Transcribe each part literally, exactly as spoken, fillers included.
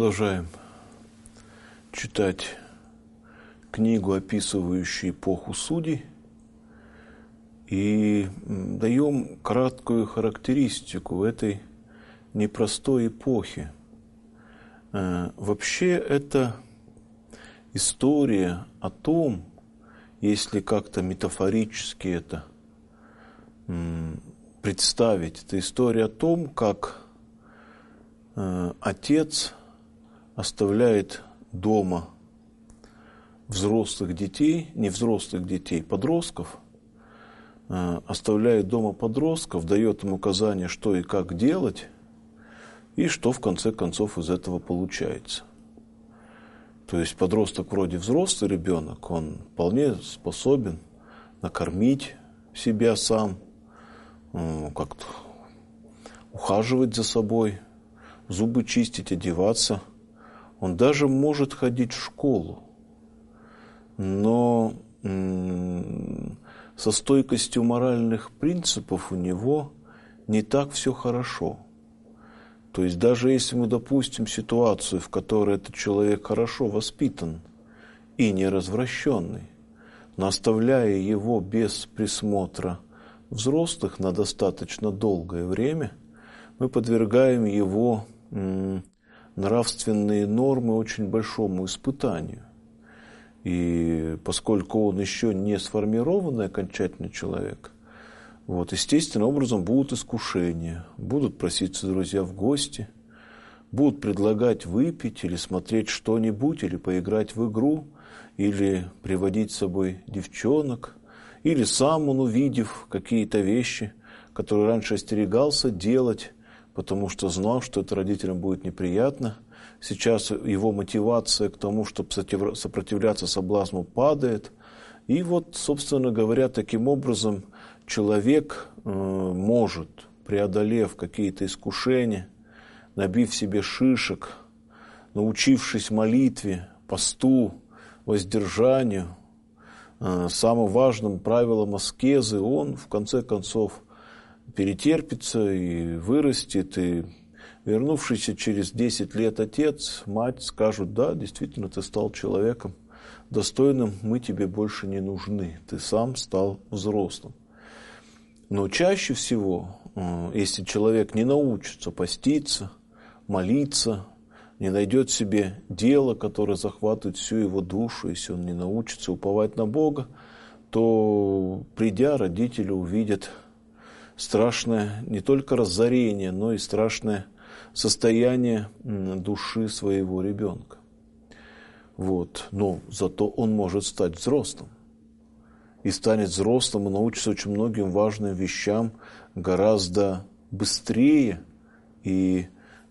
продолжаем читать книгу, описывающую эпоху судей, и даем краткую характеристику этой непростой эпохи. Вообще это история о том, если как-то метафорически это представить, это история о том, как отец оставляет дома взрослых детей, не взрослых детей, подростков, оставляет дома подростков, дает им указания, что и как делать, и что в конце концов из этого получается. То есть подросток вроде взрослый ребенок, он вполне способен накормить себя сам, как-то ухаживать за собой, зубы чистить, одеваться. Он даже может ходить в школу. Но со стойкостью моральных принципов у него не так все хорошо. То есть даже если мы допустим ситуацию, в которой этот человек хорошо воспитан и не развращенный, но оставляя его без присмотра взрослых на достаточно долгое время, мы подвергаем его м, нравственные нормы очень большому испытанию. И поскольку он еще не сформированный окончательный человек, вот, естественным образом будут искушения, будут проситься друзья в гости, будут предлагать выпить или смотреть что-нибудь, или поиграть в игру, или приводить с собой девчонок, или сам он, увидев какие-то вещи, которые раньше остерегался делать, потому что знал, что это родителям будет неприятно. Сейчас его мотивация к тому, чтобы сопротивляться соблазну, падает. И вот, собственно говоря, таким образом человек э, может, преодолев какие-то искушения, набив себе шишек, научившись молитве, посту, воздержанию, э, самым важным правилом аскезы, он в конце концов перетерпится и вырастет, и вернувшийся через десять лет отец, мать скажут: да, действительно, ты стал человеком достойным, мы тебе больше не нужны, ты сам стал взрослым. Но чаще всего, если человек не научится поститься, молиться, не найдет себе дело, которое захватывает всю его душу, если он не научится уповать на Бога, то, придя, родители увидят страшное не только разорение, но и страшное состояние души своего ребенка. Вот. Но зато он может стать взрослым. И станет взрослым, и научится очень многим важным вещам гораздо быстрее и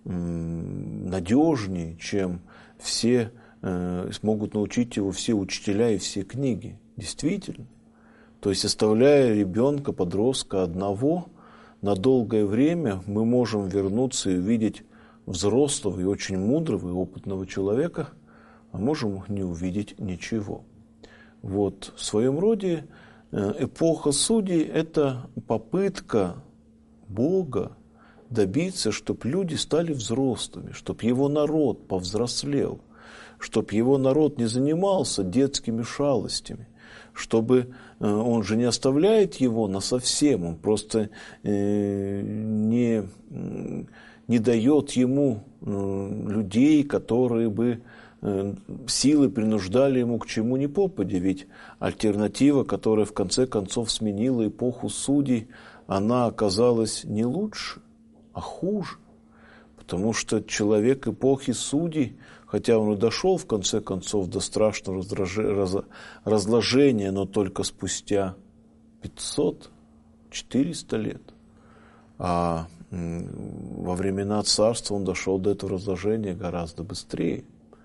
м, надежнее, чем все э, смогут научить его все учителя и все книги. Действительно. То есть, оставляя ребенка, подростка одного, на долгое время мы можем вернуться и увидеть взрослого и очень мудрого и опытного человека, а можем не увидеть ничего. Вот, в своем роде эпоха судей – это попытка Бога добиться, чтобы люди стали взрослыми, чтобы его народ повзрослел, чтобы его народ не занимался детскими шалостями, чтобы он же не оставляет его насовсем, он просто не, не дает ему людей, которые бы силы принуждали ему к чему ни попадя, ведь альтернатива, которая в конце концов сменила эпоху судей, она оказалась не лучше, а хуже, потому что человек эпохи судей, хотя он и дошел в конце концов до страшного разложения, но только спустя пятьсот-четыреста лет, а во времена царства он дошел до этого разложения гораздо быстрее.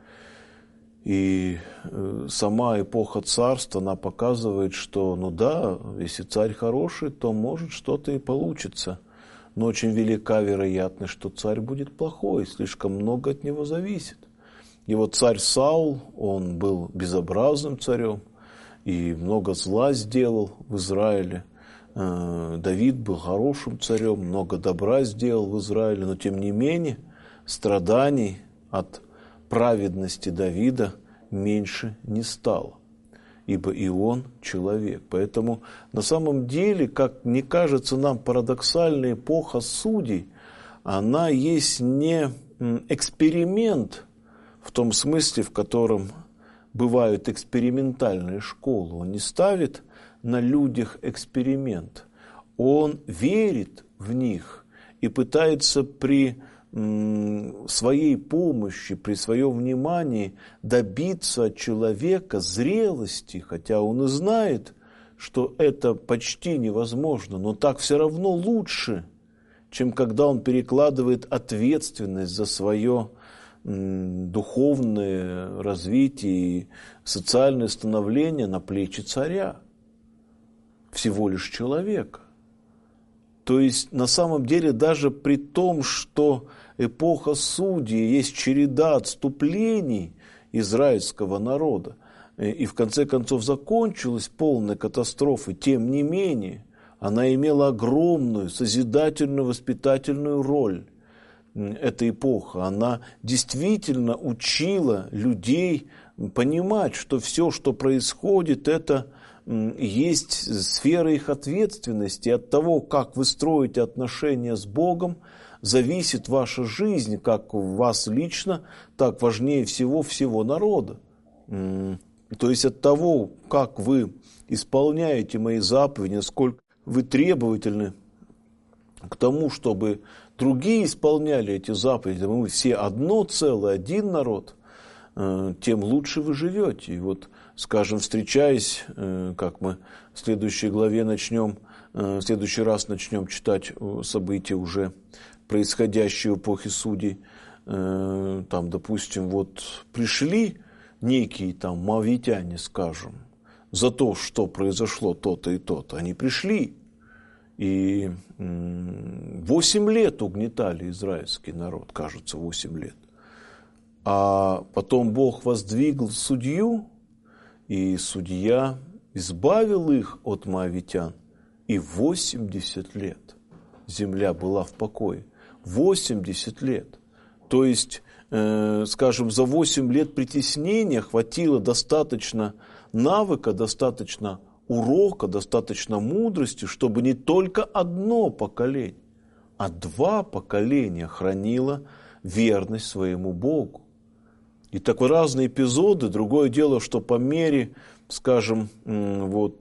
И сама эпоха царства, она показывает, что, ну да, если царь хороший, то может что-то и получится. Но очень велика вероятность, что царь будет плохой, слишком много от него зависит. И вот царь Саул, он был безобразным царем и много зла сделал в Израиле. Давид был хорошим царем, много добра сделал в Израиле, но тем не менее страданий от праведности Давида меньше не стало, ибо и он человек. Поэтому на самом деле, как мне кажется нам, парадоксальная эпоха судей, она есть не эксперимент в том смысле, в котором бывают экспериментальные школы. Он не ставит на людях эксперимент. Он верит в них и пытается при своей помощи, при своем внимании добиться от человека зрелости, хотя он и знает, что это почти невозможно, но так все равно лучше, чем когда он перекладывает ответственность за свое духовное развитие и социальное становление на плечи царя, всего лишь человека. То есть на самом деле даже при том, что эпоха судей есть череда отступлений израильского народа, и в конце концов закончилась полной катастрофой, тем не менее она имела огромную созидательную, воспитательную роль. Эта эпоха, она действительно учила людей понимать, что все, что происходит, это есть сфера их ответственности. От того, как вы строите отношения с Богом, зависит ваша жизнь, как у вас лично, так важнее всего всего народа. То есть от того, как вы исполняете мои заповеди, насколько вы требовательны к тому, чтобы другие исполняли эти заповеди, мы все одно целое, один народ, тем лучше вы живете. И вот, скажем, встречаясь, как мы в следующей главе начнем, в следующий раз начнем читать события уже происходящие в эпохе судей, там, допустим, вот пришли некие там моавитяне, скажем, за то, что произошло то-то и то-то, они пришли и восемь лет угнетали израильский народ, кажется, восемь лет. А потом Бог воздвигл судью, и судья избавил их от моавитян, и восемьдесят лет земля была в покое. восемьдесят лет. То есть, э, скажем, за восемь лет притеснения хватило достаточно навыка, достаточно урока, достаточно мудрости, чтобы не только одно поколение, а два поколения хранило верность своему Богу. И такие разные эпизоды. Другое дело, что по мере, скажем, вот,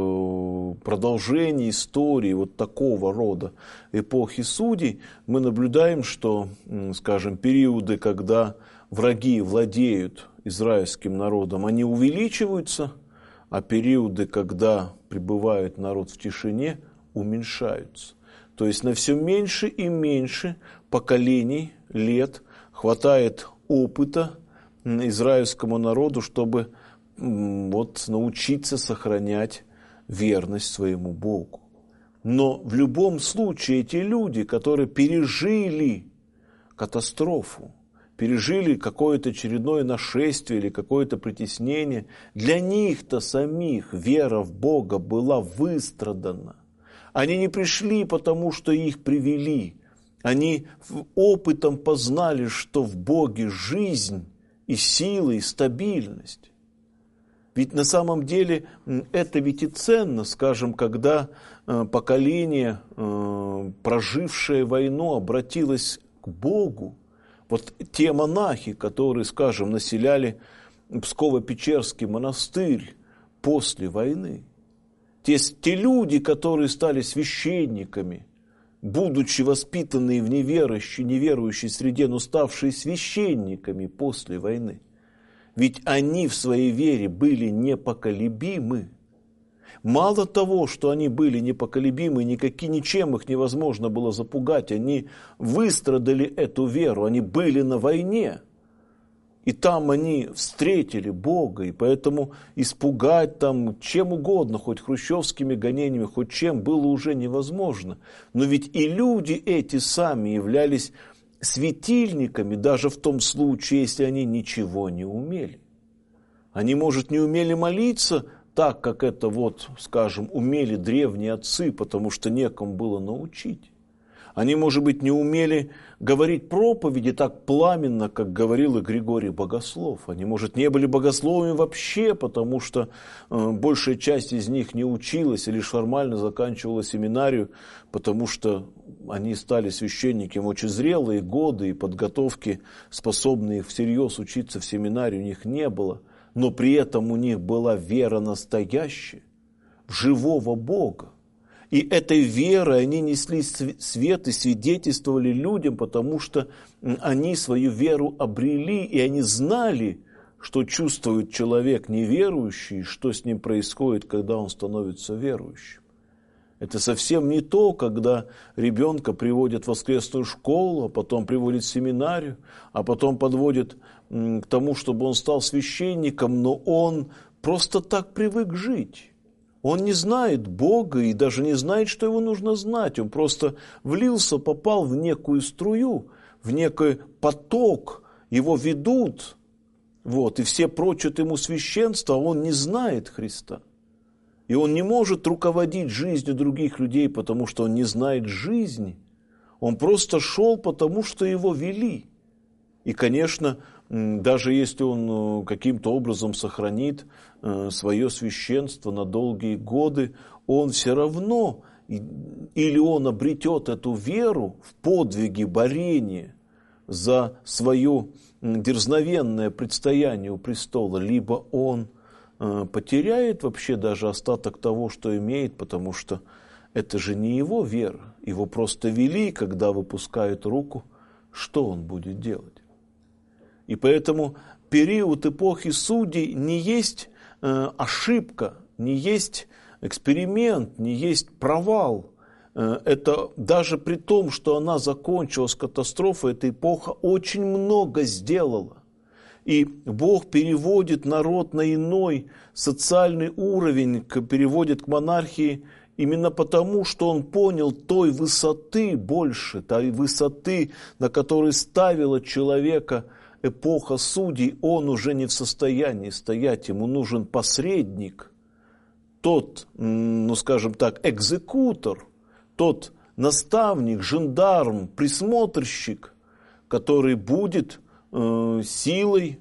продолжения истории вот такого рода эпохи судей, мы наблюдаем, что, скажем, периоды, когда враги владеют израильским народом, они увеличиваются, а периоды, когда пребывает народ в тишине, уменьшаются. То есть на все меньше и меньше поколений, лет хватает опыта израильскому народу, чтобы вот, научиться сохранять верность своему Богу. Но в любом случае эти люди, которые пережили катастрофу, пережили какое-то очередное нашествие или какое-то притеснение, для них-то самих вера в Бога была выстрадана. Они не пришли, потому что их привели. Они опытом познали, что в Боге жизнь и сила, и стабильность. Ведь на самом деле это ведь и ценно, скажем, когда поколение, прожившее войну, обратилось к Богу. Вот те монахи, которые, скажем, населяли Псково-Печерский монастырь после войны, те, те люди, которые стали священниками, будучи воспитанные в неверующей, неверующей среде, но ставшие священниками после войны, ведь они в своей вере были непоколебимы. Мало того, что они были непоколебимы, никаким, ничем их невозможно было запугать, они выстрадали эту веру, они были на войне. И там они встретили Бога, и поэтому испугать там чем угодно, хоть хрущевскими гонениями, хоть чем, было уже невозможно. Но ведь и люди эти сами являлись светильниками, даже в том случае, если они ничего не умели. Они, может, не умели молиться так, как это, вот, скажем, умели древние отцы, потому что некому было научить. Они, может быть, не умели говорить проповеди так пламенно, как говорил и Григорий Богослов. Они, может, не были богословами вообще, потому что э, большая часть из них не училась и лишь формально заканчивала семинарию, потому что они стали священниками в очень зрелые годы, и подготовки, способные всерьез учиться в семинарии, у них не было. Но при этом у них была вера настоящая, в живого Бога. И этой верой они несли свет и свидетельствовали людям, потому что они свою веру обрели, и они знали, что чувствует человек неверующий, что с ним происходит, когда он становится верующим. Это совсем не то, когда ребенка приводят в воскресную школу, а потом приводят в семинарию, а потом подводят к тому, чтобы он стал священником, но он просто так привык жить. Он не знает Бога и даже не знает, что его нужно знать. Он просто влился, попал в некую струю, в некий поток, его ведут, вот, и все прочат ему священство, а он не знает Христа. И он не может руководить жизнью других людей, потому что он не знает жизни. Он просто шел, потому что его вели. И, конечно, даже если он каким-то образом сохранит свое священство на долгие годы, он все равно, или он обретет эту веру в подвиги, борение за свое дерзновенное предстояние у престола, либо он потеряет вообще даже остаток того, что имеет, потому что это же не его вера. Его просто вели, когда выпускают руку, что он будет делать? И поэтому период эпохи судей не есть э, ошибка, не есть эксперимент, не есть провал. Э, это даже при том, что она закончилась катастрофой, эта эпоха очень много сделала. И Бог переводит народ на иной социальный уровень, переводит к монархии именно потому, что он понял той высоты больше, той высоты, на которой ставила человека эпоха судей. Он уже не в состоянии стоять, ему нужен посредник, тот, ну скажем так, экзекутор, тот наставник, жандарм, присмотрщик, который будет силой,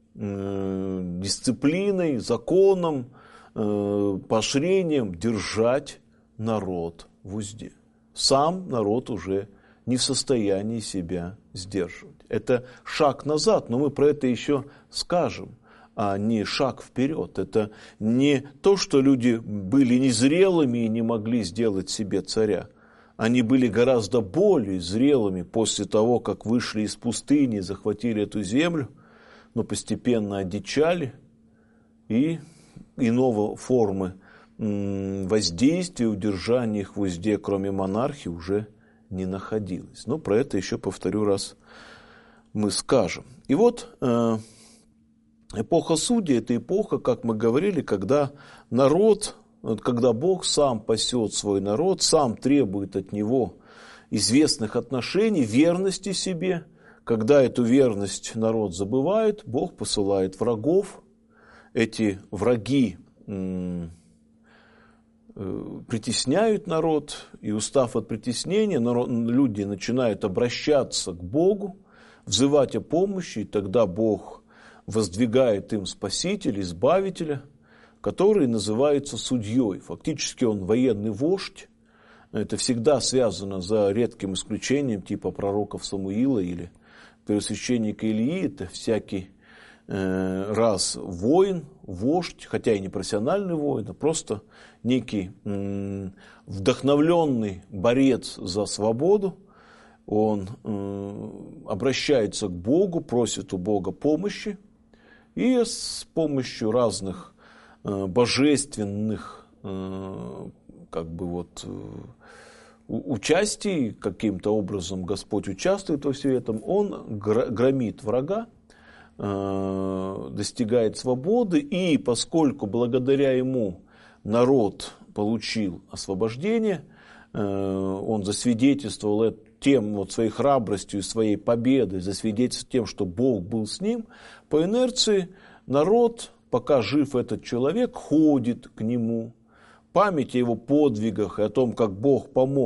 дисциплиной, законом, поощрением держать народ в узде. Сам народ уже не в состоянии себя сдерживать. Это шаг назад, но мы про это еще скажем, а не шаг вперед. Это не то, что люди были незрелыми и не могли сделать себе царя. Они были гораздо более зрелыми после того, как вышли из пустыни, захватили эту землю, но постепенно одичали, и иного формы воздействия, удержания их в узде, кроме монархии, уже не находилось. Но про это еще, повторю раз, мы скажем. И вот эпоха судей – это эпоха, как мы говорили, когда народ... Когда Бог сам пасет свой народ, сам требует от него известных отношений, верности себе. Когда эту верность народ забывает, Бог посылает врагов. Эти враги м- э, притесняют народ, и устав от притеснения, народ, люди начинают обращаться к Богу, взывать о помощи, и тогда Бог воздвигает им Спасителя, Избавителя, который называется судьей. Фактически он военный вождь. Это всегда связано, за редким исключением, типа пророков Самуила или первосвященника Илии. Это всякий э, раз воин, вождь, хотя и не профессиональный воин, а просто некий э, вдохновленный борец за свободу. Он э, обращается к Богу, просит у Бога помощи, и с помощью разных божественных как бы вот участий, каким-то образом Господь участвует во всем этом, он громит врага, достигает свободы, и поскольку благодаря ему народ получил освобождение, он засвидетельствовал тем вот своей храбростью и своей победой, засвидетельствовал тем, что Бог был с ним, по инерции народ, пока жив этот человек, ходит к нему. Память о его подвигах и о том, как Бог помог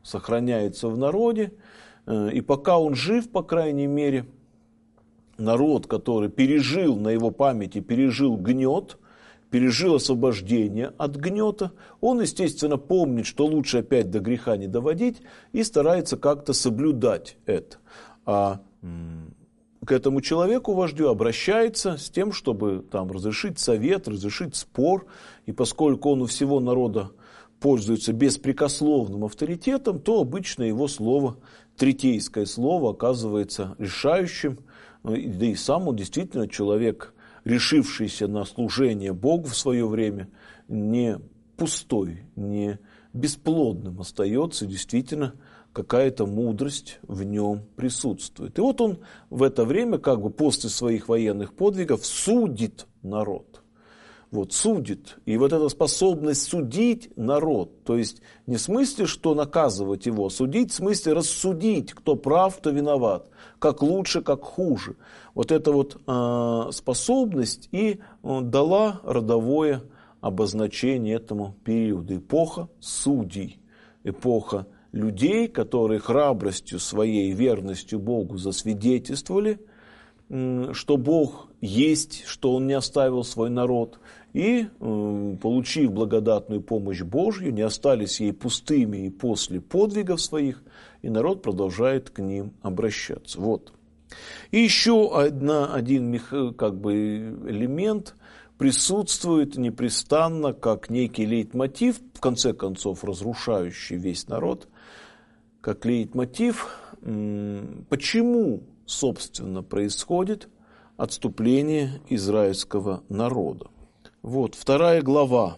сохраняется в народе, и пока он жив, по крайней мере, народ, который пережил на его памяти, пережил гнет, пережил освобождение от гнета, он, естественно, помнит, что лучше опять до греха не доводить, и старается как-то соблюдать это. А к этому человеку, вождю, обращается с тем, чтобы там разрешить совет, разрешить спор, и поскольку он у всего народа пользуется беспрекословным авторитетом, то обычно его слово, третейское слово, оказывается решающим, да и сам он действительно человек, решившийся на служение Богу в свое время, не пустой, не бесплодным остается, действительно какая-то мудрость в нем присутствует. И вот он в это время, как бы после своих военных подвигов, судит народ. Вот, судит. И вот эта способность судить народ, то есть не в смысле, что наказывать его, а судить в смысле рассудить, кто прав, кто виноват, как лучше, как хуже. Вот эта вот э, способность и э, дала родовое обозначение этому периоду. Эпоха судей, эпоха людей, которые храбростью своей, верностью Богу засвидетельствовали, э, что Бог есть, что Он не оставил свой народ, и, э, получив благодатную помощь Божью, не остались ей пустыми и после подвигов своих, и народ продолжает к ним обращаться. Вот. И еще одна, один как бы, элемент присутствует непрестанно, как некий лейтмотив, в конце концов разрушающий весь народ, как лейтмотив, почему, собственно, происходит отступление израильского народа. Вот, вторая глава.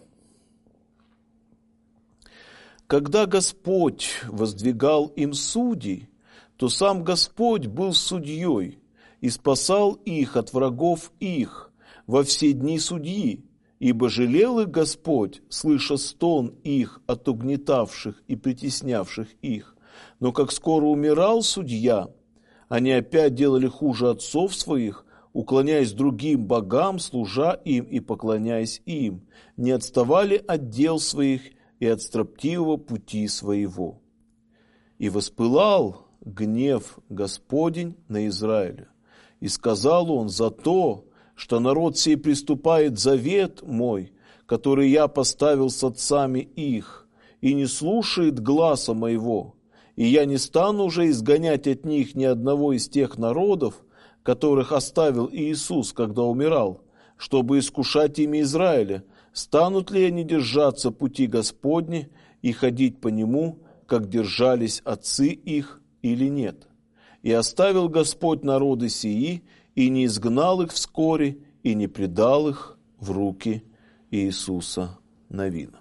Когда Господь воздвигал им судей, то сам Господь был судьей и спасал их от врагов их во все дни судьи, ибо жалел их Господь, слыша стон их от угнетавших и притеснявших их. Но как скоро умирал судья, они опять делали хуже отцов своих, уклоняясь другим богам, служа им и поклоняясь им, не отставали от дел своих и от строптивого пути своего. И воспылал гнев Господень на Израиля, и сказал он: за то, что народ сей приступает завет мой, который я поставил с отцами их, и не слушает гласа моего, и я не стану уже изгонять от них ни одного из тех народов, которых оставил Иисус, когда умирал, чтобы искушать ими Израиля, станут ли они держаться пути Господни и ходить по нему, как держались отцы их, или нет. И оставил Господь народы сии, и не изгнал их вскоре, и не предал их в руки Иисуса Навина.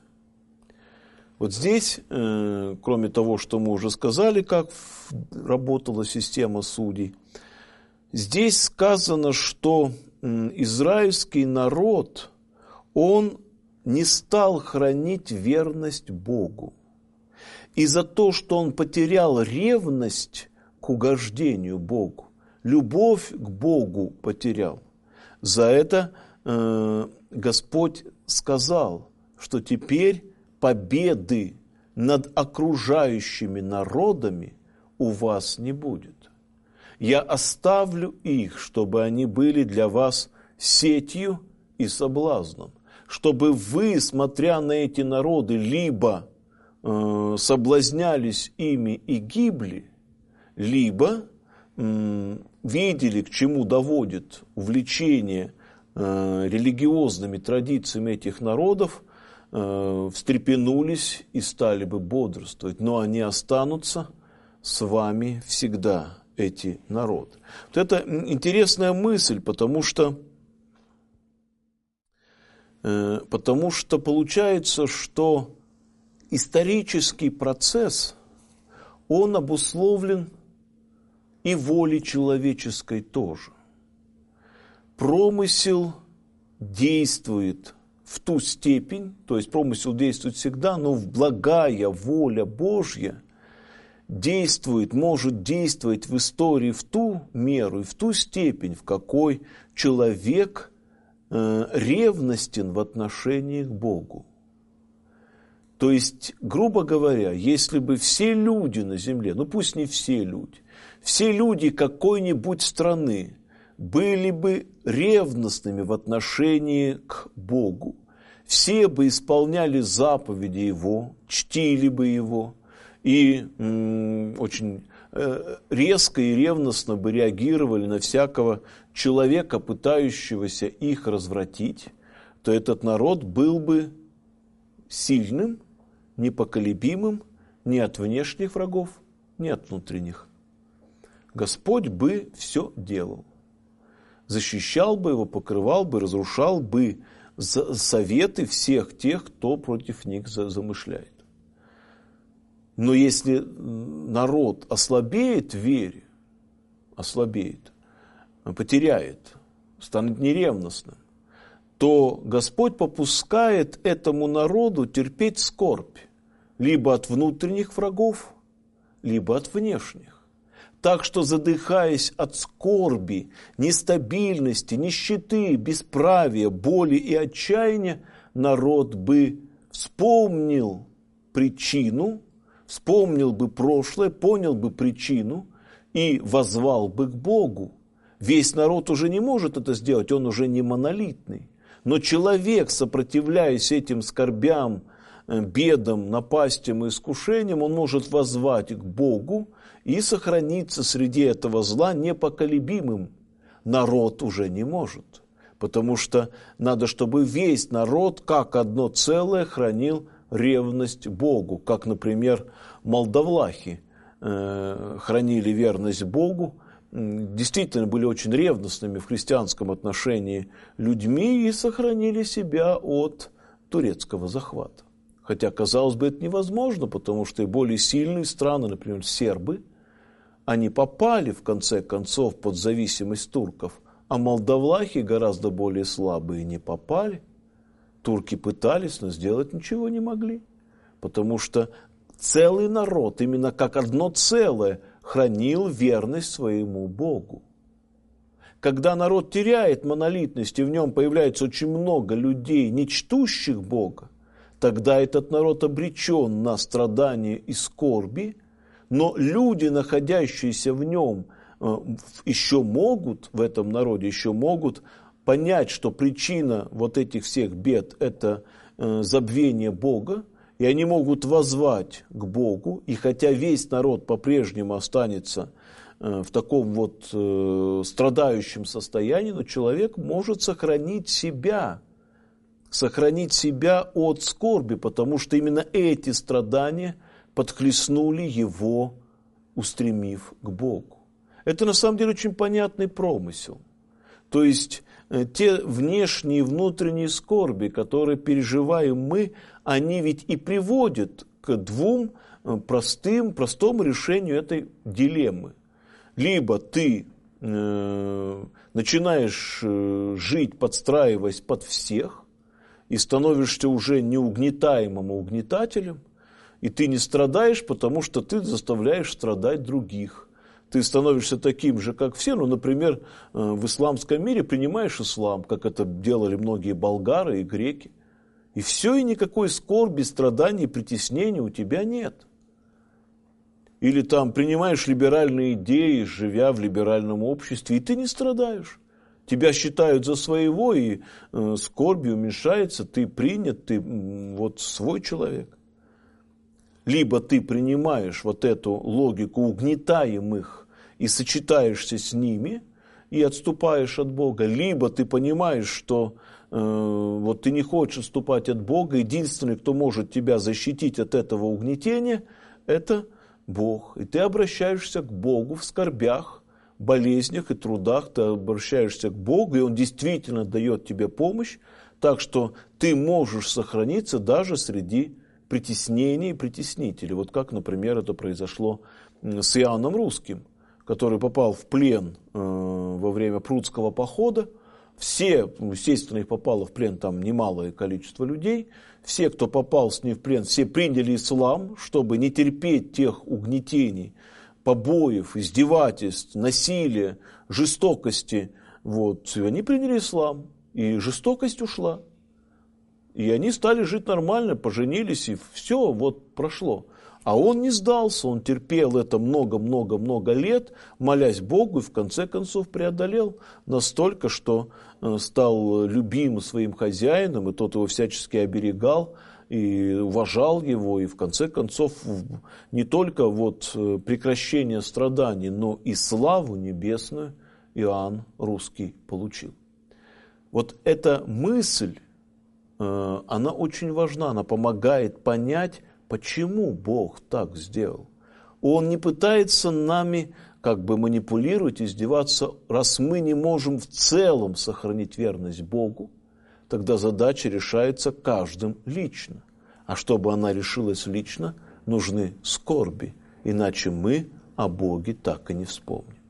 Вот здесь, э, кроме того, что мы уже сказали, как работала система судей, здесь сказано, что израильский народ, он не стал хранить верность Богу. И за то, что он потерял ревность к угождению Богу, любовь к Богу потерял, за это э, Господь сказал, что теперь победы над окружающими народами у вас не будет. Я оставлю их, чтобы они были для вас сетью и соблазном, чтобы вы, смотря на эти народы, либо э, соблазнялись ими и гибли, либо э, видели, к чему доводит увлечение э, религиозными традициями этих народов, э, встрепенулись и стали бы бодрствовать, но они останутся с вами всегда, эти народы. Вот это интересная мысль, потому что, э, потому что получается, что исторический процесс, он обусловлен и волей человеческой тоже. Промысел действует в ту степень, то есть промысел действует всегда, но в благая воля Божья действует, может действовать в истории в ту меру и в ту степень, в какой человек э, ревностен в отношении к Богу. То есть, грубо говоря, если бы все люди на земле, ну пусть не все люди, все люди какой-нибудь страны были бы ревностными в отношении к Богу, все бы исполняли заповеди Его, чтили бы Его и м, очень э, резко и ревностно бы реагировали на всякого человека, пытающегося их развратить, то этот народ был бы сильным, непоколебимым ни от внешних врагов, ни от внутренних. Господь бы все делал. Защищал бы его, покрывал бы, разрушал бы советы всех тех, кто против них замышляет. Но если народ ослабеет в вере, ослабеет, потеряет, станет неревностным, то Господь попускает этому народу терпеть скорбь либо от внутренних врагов, либо от внешних. Так что, задыхаясь от скорби, нестабильности, нищеты, бесправия, боли и отчаяния, народ бы вспомнил причину, вспомнил бы прошлое, понял бы причину и воззвал бы к Богу. Весь народ уже не может это сделать, он уже не монолитный. Но человек, сопротивляясь этим скорбям, бедам, напастям и искушениям, он может воззвать к Богу и сохраниться среди этого зла непоколебимым. Народ уже не может, потому что надо, чтобы весь народ, как одно целое, хранил ревность Богу, как, например, молдавлахи э, хранили верность Богу, действительно были очень ревностными в христианском отношении людьми и сохранили себя от турецкого захвата. Хотя, казалось бы, это невозможно, потому что и более сильные страны, например, сербы, они попали, в конце концов, под зависимость турков, а молдавлахи, гораздо более слабые, не попали. Турки пытались, но сделать ничего не могли, потому что целый народ, именно как одно целое, хранил верность своему Богу. Когда народ теряет монолитность, и в нем появляется очень много людей, не чтущих Бога, тогда этот народ обречен на страдания и скорби, но люди, находящиеся в нем, еще могут, в этом народе еще могут понять, что причина вот этих всех бед – это забвение Бога, и они могут воззвать к Богу, и хотя весь народ по-прежнему останется в таком вот страдающем состоянии, но человек может сохранить себя, сохранить себя от скорби, потому что именно эти страдания подхлестнули его, устремив к Богу. Это на самом деле очень понятный промысел. То есть те внешние и внутренние скорби, которые переживаем мы, они ведь и приводят к двум простым, простому решению этой дилеммы. Либо ты э, начинаешь э, жить, подстраиваясь под всех, и становишься уже не угнетаемым, а угнетателем, и ты не страдаешь, потому что ты заставляешь страдать других. Ты становишься таким же, как все. Ну, например, в исламском мире принимаешь ислам, как это делали многие болгары и греки. И все, и никакой скорби, страданий, притеснений у тебя нет. Или там принимаешь либеральные идеи, живя в либеральном обществе, и ты не страдаешь. Тебя считают за своего, и э, скорби уменьшается, ты принят, ты м, вот свой человек. Либо ты принимаешь вот эту логику угнетаемых и сочетаешься с ними, и отступаешь от Бога, либо ты понимаешь, что э, вот ты не хочешь отступать от Бога, единственный, кто может тебя защитить от этого угнетения, это Бог. И ты обращаешься к Богу в скорбях, болезнях и трудах, ты обращаешься к Богу, и Он действительно дает тебе помощь, так что ты можешь сохраниться даже среди притеснений и притеснителей. Вот как, например, это произошло с Иоанном Русским, который попал в плен э, во время Прудского похода. Все, естественно, их попало в плен там немалое количество людей. Все, кто попал с ним в плен, все приняли ислам, чтобы не терпеть тех угнетений, побоев, издевательств, насилия, жестокости. Вот. Они приняли ислам, и жестокость ушла. И они стали жить нормально, поженились, и все, вот прошло. А он не сдался, он терпел это много-много-много лет, молясь Богу, и в конце концов преодолел настолько, что стал любим своим хозяином, и тот его всячески оберегал, и уважал его, и в конце концов не только вот прекращение страданий, но и славу небесную Иоанн Русский получил. Вот эта мысль, она очень важна, она помогает понять, почему Бог так сделал. Он не пытается нами как бы манипулировать, издеваться, раз мы не можем в целом сохранить верность Богу, тогда задача решается каждым лично. А чтобы она решилась лично, нужны скорби, иначе мы о Боге так и не вспомним.